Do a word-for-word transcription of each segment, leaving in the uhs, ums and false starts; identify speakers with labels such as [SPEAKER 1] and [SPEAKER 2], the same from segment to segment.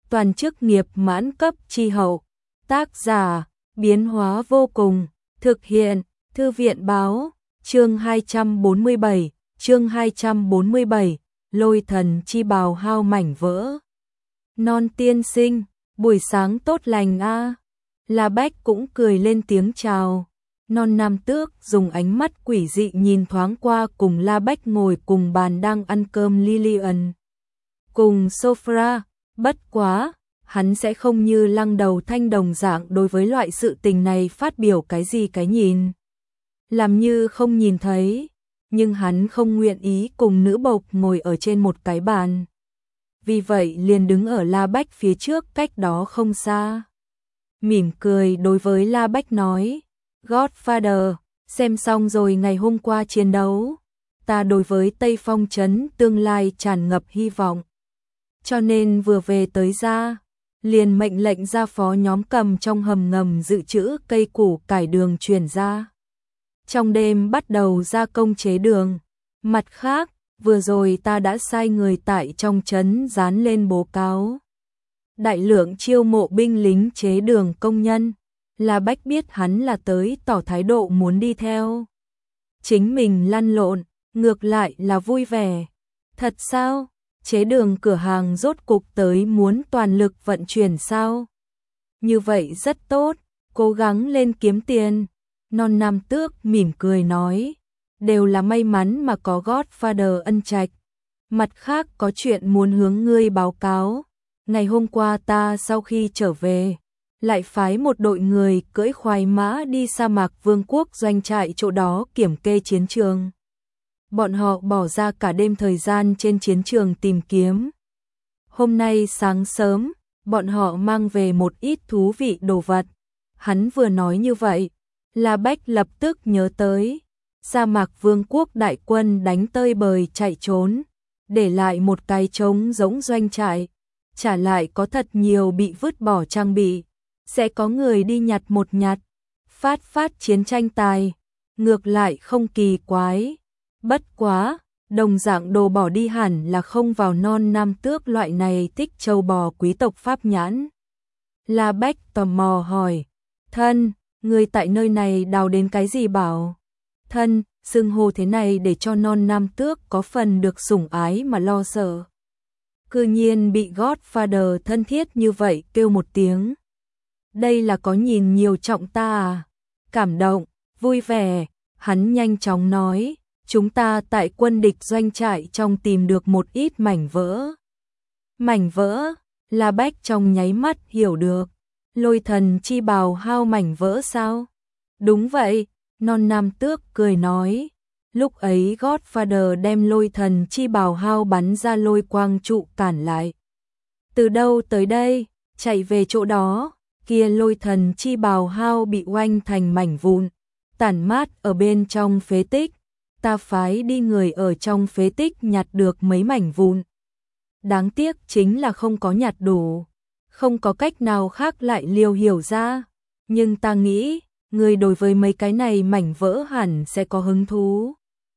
[SPEAKER 1] toàn chức nghiệp mãn cấp chi hậu. Tác giả, biến hóa vô cùng, thực hiện, Thư viện báo, chương hai trăm bốn mươi bảy, chương hai trăm bốn mươi bảy, lôi thần chi bào hao mảnh vỡ. Non tiên sinh, buổi sáng tốt lành a. La Bách cũng cười lên tiếng chào. Non Nam Tước dùng ánh mắt quỷ dị nhìn thoáng qua cùng La Bách ngồi cùng bàn đang ăn cơm Lilian. Cùng Sophra, bất quá, hắn sẽ không như Lăng Đầu Thanh đồng dạng đối với loại sự tình này phát biểu cái gì cái nhìn. Làm như không nhìn thấy, nhưng hắn không nguyện ý cùng nữ bộc ngồi ở trên một cái bàn. Vì vậy liền đứng ở La Bách phía trước cách đó không xa. Mỉm cười đối với La Bách nói, Godfather, xem xong rồi ngày hôm qua chiến đấu, ta đối với Tây Phong Trấn tương lai tràn ngập hy vọng. Cho nên vừa về tới ra, liền mệnh lệnh ra phó nhóm cầm trong hầm ngầm dự trữ cây củ cải đường chuyển ra. Trong đêm bắt đầu gia công chế đường. Mặt khác, vừa rồi ta đã sai người tại trong trấn dán lên bố cáo. Đại lượng chiêu mộ binh lính chế đường công nhân. La Bách biết hắn là tới tỏ thái độ muốn đi theo. Chính mình lăn lộn, ngược lại là vui vẻ. Thật sao? Chế đường cửa hàng rốt cục tới muốn toàn lực vận chuyển sao? Như vậy rất tốt, cố gắng lên kiếm tiền. Non Nam Tước mỉm cười nói, đều là may mắn mà có Godfather ân trạch. Mặt khác có chuyện muốn hướng ngươi báo cáo. Ngày hôm qua ta sau khi trở về, lại phái một đội người cưỡi khoái mã đi sa mạc vương quốc doanh trại chỗ đó kiểm kê chiến trường. Bọn họ bỏ ra cả đêm thời gian trên chiến trường tìm kiếm. Hôm nay sáng sớm, bọn họ mang về một ít thú vị đồ vật. Hắn vừa nói như vậy, La Bách lập tức nhớ tới. Sa mạc vương quốc đại quân đánh tơi bời chạy trốn, để lại một cái trống giống doanh trại. Trả lại có thật nhiều bị vứt bỏ trang bị. Sẽ có người đi nhặt một nhặt, phát phát chiến tranh tài. Ngược lại không kỳ quái. Bất quá, đồng dạng đồ bỏ đi hẳn là không vào Non Nam Tước loại này thích châu bò quý tộc Pháp nhãn. La Bách tò mò hỏi, thân, người tại nơi này đào đến cái gì bảo? Thân, xưng hô thế này để cho Non Nam Tước có phần được sủng ái mà lo sợ. Cư nhiên bị Godfather thân thiết như vậy kêu một tiếng. Đây là có nhìn nhiều trọng ta à? Cảm động, vui vẻ, hắn nhanh chóng nói. Chúng ta tại quân địch doanh trại trong tìm được một ít mảnh vỡ. Mảnh vỡ, La Bách trong nháy mắt hiểu được. Lôi thần chi bào hao mảnh vỡ sao? Đúng vậy, Non Nam Tước cười nói. Lúc ấy Godfather đem lôi thần chi bào hao bắn ra lôi quang trụ cản lại. Từ đâu tới đây, chạy về chỗ đó, kia lôi thần chi bào hao bị oanh thành mảnh vụn, tản mát ở bên trong phế tích. Ta phái đi người ở trong phế tích nhặt được mấy mảnh vụn. Đáng tiếc chính là không có nhặt đủ, không có cách nào khác lại liều hiểu ra. Nhưng ta nghĩ, người đối với mấy cái này mảnh vỡ hẳn sẽ có hứng thú.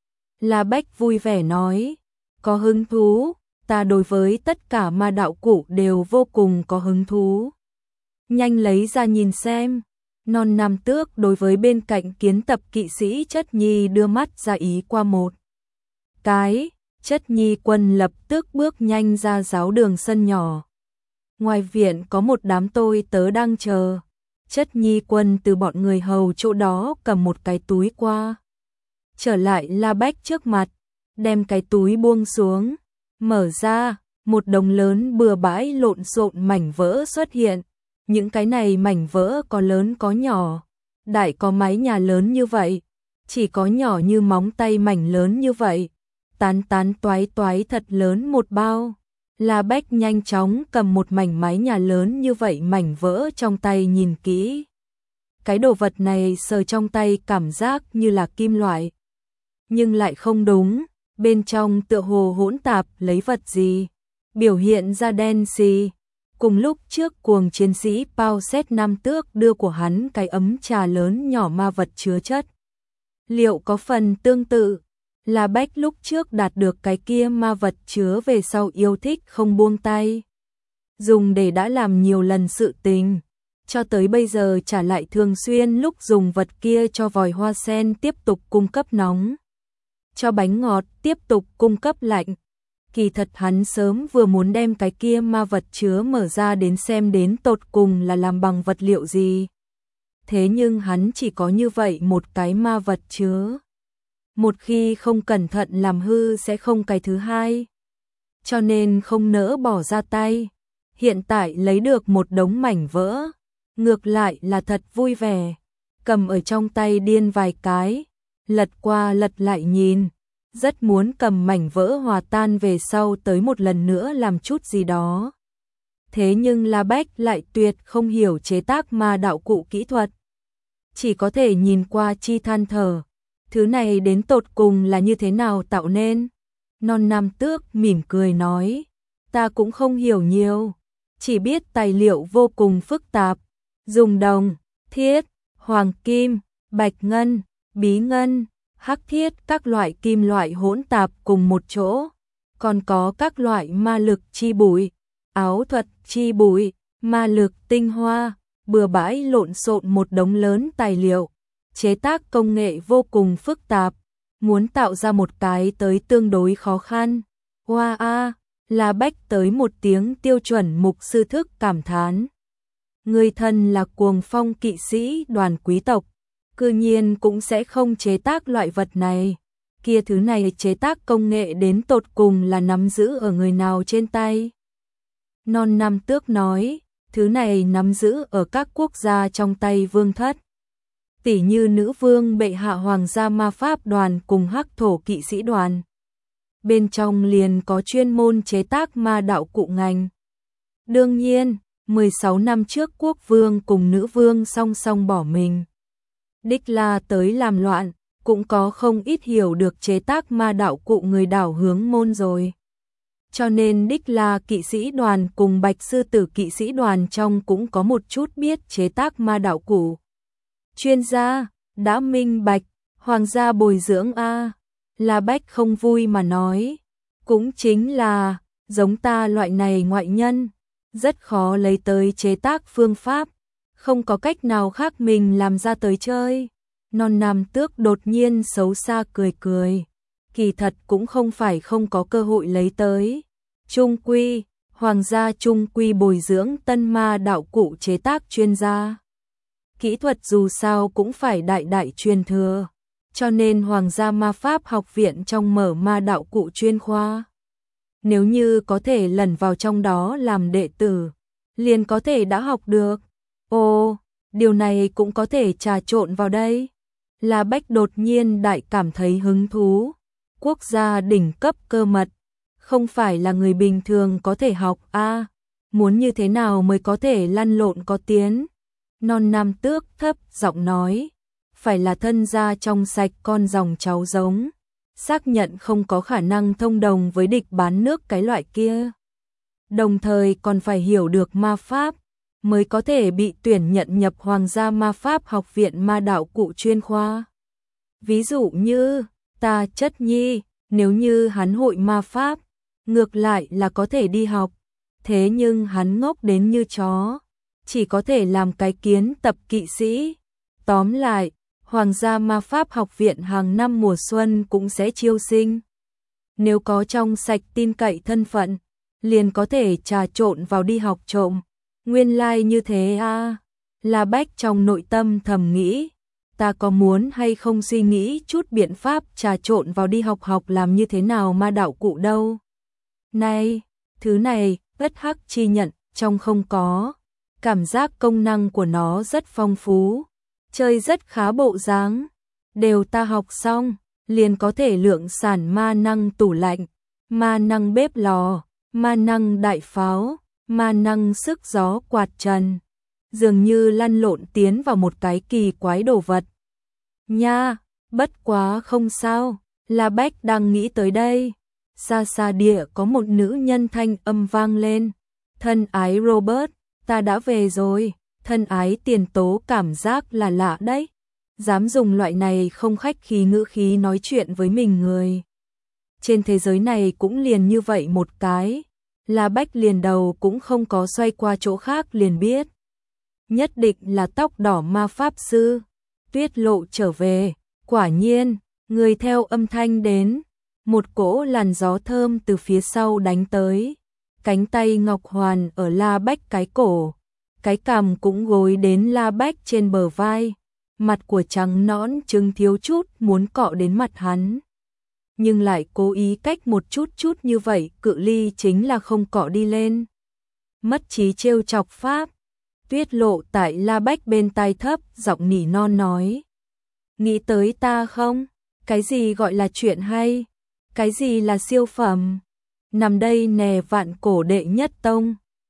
[SPEAKER 1] La Bách vui vẻ nói, có hứng thú, ta đối với tất cả ma đạo cụ đều vô cùng có hứng thú. Nhanh lấy ra nhìn xem. Non Nam Tước đối với bên cạnh kiến tập kỵ sĩ Chất Nhi đưa mắt ra ý qua một cái. Chất Nhi quân lập tức bước nhanh ra giáo đường sân nhỏ. Ngoài viện có một đám tôi tớ đang chờ. Chất Nhi quân từ bọn người hầu chỗ đó cầm một cái túi qua. Trở lại La Bách trước mặt, đem cái túi buông xuống. Mở ra, một đống lớn bừa bãi lộn xộn mảnh vỡ xuất hiện. Những cái này mảnh vỡ có lớn có nhỏ, đại có mái nhà lớn như vậy, chỉ có nhỏ như móng tay mảnh lớn như vậy, tán tán toái toái thật lớn một bao. La Bách nhanh chóng cầm một mảnh mái nhà lớn như vậy mảnh vỡ trong tay nhìn kỹ. Cái đồ vật này sờ trong tay cảm giác như là kim loại, nhưng lại không đúng, bên trong tựa hồ hỗn tạp lấy vật gì, biểu hiện ra đen xì. Cùng lúc trước cuồng chiến sĩ Pao Xét Nam Tước đưa của hắn cái ấm trà lớn nhỏ ma vật chứa chất. Liệu có phần tương tự, La Bách lúc trước đạt được cái kia ma vật chứa về sau yêu thích không buông tay. dùng để đã làm nhiều lần sự tình, cho tới bây giờ trả lại thường xuyên lúc dùng vật kia cho vòi hoa sen tiếp tục cung cấp nóng, cho bánh ngọt tiếp tục cung cấp lạnh. Kỳ thật hắn sớm vừa muốn đem cái kia ma vật chứa mở ra đến xem đến tột cùng là làm bằng vật liệu gì. Thế nhưng hắn chỉ có như vậy một cái ma vật chứa. Một khi không cẩn thận làm hư sẽ không cái thứ hai. Cho nên không nỡ bỏ ra tay. Hiện tại lấy được một đống mảnh vỡ. Ngược lại là thật vui vẻ. Cầm ở trong tay điên vài cái. Lật qua lật lại nhìn. Rất muốn cầm mảnh vỡ hòa tan về sau tới một lần nữa làm chút gì đó. Thế nhưng La Bách lại tuyệt không hiểu chế tác ma đạo cụ kỹ thuật. Chỉ có thể nhìn qua chi than thở. Thứ này đến tột cùng là như thế nào tạo nên? Non Nam Tước mỉm cười nói. Ta cũng không hiểu nhiều. Chỉ biết tài liệu vô cùng phức tạp. Dùng đồng, thiết, hoàng kim, bạch ngân, bí ngân, hắc thiết các loại kim loại hỗn tạp cùng một chỗ. Còn có các loại ma lực chi bụi, áo thuật chi bụi, ma lực tinh hoa, bừa bãi lộn xộn một đống lớn tài liệu. Chế tác công nghệ vô cùng phức tạp, muốn tạo ra một cái tới tương đối khó khăn. Hoa a, La Bách tới một tiếng tiêu chuẩn mục sư thức cảm thán. Người thân là cuồng phong kỵ sĩ đoàn quý tộc, cư nhiên cũng sẽ không chế tác loại vật này. Kia thứ này chế tác công nghệ đến tột cùng là nắm giữ ở người nào trên tay. Non Nam Tước nói, thứ này nắm giữ ở các quốc gia trong tay vương thất. Tỷ như nữ vương bệ hạ hoàng gia ma pháp đoàn cùng hắc thổ kỵ sĩ đoàn. Bên trong liền có chuyên môn chế tác ma đạo cụ ngành. Đương nhiên, mười sáu năm trước quốc vương cùng nữ vương song song bỏ mình. Đích La tới làm loạn, cũng có không ít hiểu được chế tác ma đạo cụ người đảo hướng môn rồi. Cho nên Đích La kỵ sĩ đoàn cùng Bạch sư tử kỵ sĩ đoàn trong cũng có một chút biết chế tác ma đạo cụ. Chuyên gia, đã minh bạch, hoàng gia bồi dưỡng a. La Bách không vui mà nói, cũng chính là, giống ta loại này ngoại nhân, rất khó lấy tới chế tác phương pháp, không có cách nào khác mình làm ra tới chơi. Non Nam Tước đột nhiên xấu xa cười cười, kỳ thật cũng không phải không có cơ hội lấy tới. Trung quy, hoàng gia trung quy bồi dưỡng tân ma đạo cụ chế tác chuyên gia. Kỹ thuật dù sao cũng phải đại đại truyền thừa, cho nên Hoàng gia Ma Pháp học viện trong mở ma đạo cụ chuyên khoa. Nếu như có thể lẩn vào trong đó làm đệ tử, liền có thể đã học được. Ồ, điều này cũng có thể trà trộn vào đây. La Bách đột nhiên đại cảm thấy hứng thú. Quốc gia đỉnh cấp cơ mật, không phải là người bình thường có thể học a. À, muốn như thế nào mới có thể lăn lộn có tiến? Non Nam Tước thấp giọng nói, phải là thân gia trong sạch con dòng cháu giống, xác nhận không có khả năng thông đồng với địch bán nước cái loại kia. Đồng thời còn phải hiểu được ma pháp, mới có thể bị tuyển nhận nhập Hoàng gia Ma Pháp học viện ma đạo cụ chuyên khoa. Ví dụ như, ta Chất Nhi, nếu như hắn hội ma pháp, ngược lại là có thể đi học, thế nhưng hắn ngốc đến như chó, chỉ có thể làm cái kiến tập kỵ sĩ. Tóm lại, Hoàng gia Ma Pháp học viện hàng năm mùa xuân cũng sẽ chiêu sinh. Nếu có trong sạch tin cậy thân phận, liền có thể trà trộn vào đi học trộm. Nguyên lai like như thế a. À. La Bách trong nội tâm thầm nghĩ, ta có muốn hay không suy nghĩ chút biện pháp trà trộn vào đi học học làm như thế nào ma đạo cụ đâu. Này, thứ này, bất hắc chi nhận, trong không có. Cảm giác công năng của nó rất phong phú, chơi rất khá bộ dáng. Đều ta học xong, liền có thể lượng sản ma năng tủ lạnh, ma năng bếp lò, ma năng đại pháo, ma năng sức gió quạt trần. Dường như lăn lộn tiến vào một cái kỳ quái đồ vật. Nha, bất quá không sao, La Bách đang nghĩ tới đây. Xa xa địa có một nữ nhân thanh âm vang lên. Thân ái Robert, ta đã về rồi. Thân ái Tiền Tố cảm giác là lạ đấy. Dám dùng loại này không khách khí ngữ khí nói chuyện với mình người. Trên thế giới này cũng liền như vậy một cái. La Bách liền đầu cũng không có xoay qua chỗ khác liền biết. Nhất định là tóc đỏ ma pháp sư. Tuyết Lộ trở về, quả nhiên, người theo âm thanh đến. Một cỗ làn gió thơm từ phía sau đánh tới. Cánh tay Ngọc Hoàn ở La Bách cái cổ. Cái cằm cũng gối đến La Bách trên bờ vai. Mặt của trắng nõn trứng thiếu chút muốn cọ đến mặt hắn. Nhưng lại cố ý cách một chút chút như vậy, cự ly chính là không cọ đi lên. Mất trí trêu chọc pháp. Tuyết Lộ tại La Bách bên tai thấp, giọng nỉ non nói. Nghĩ tới ta không? Cái gì gọi là chuyện hay? Cái gì là siêu phẩm? Nằm đây nè vạn cổ đệ nhất tông.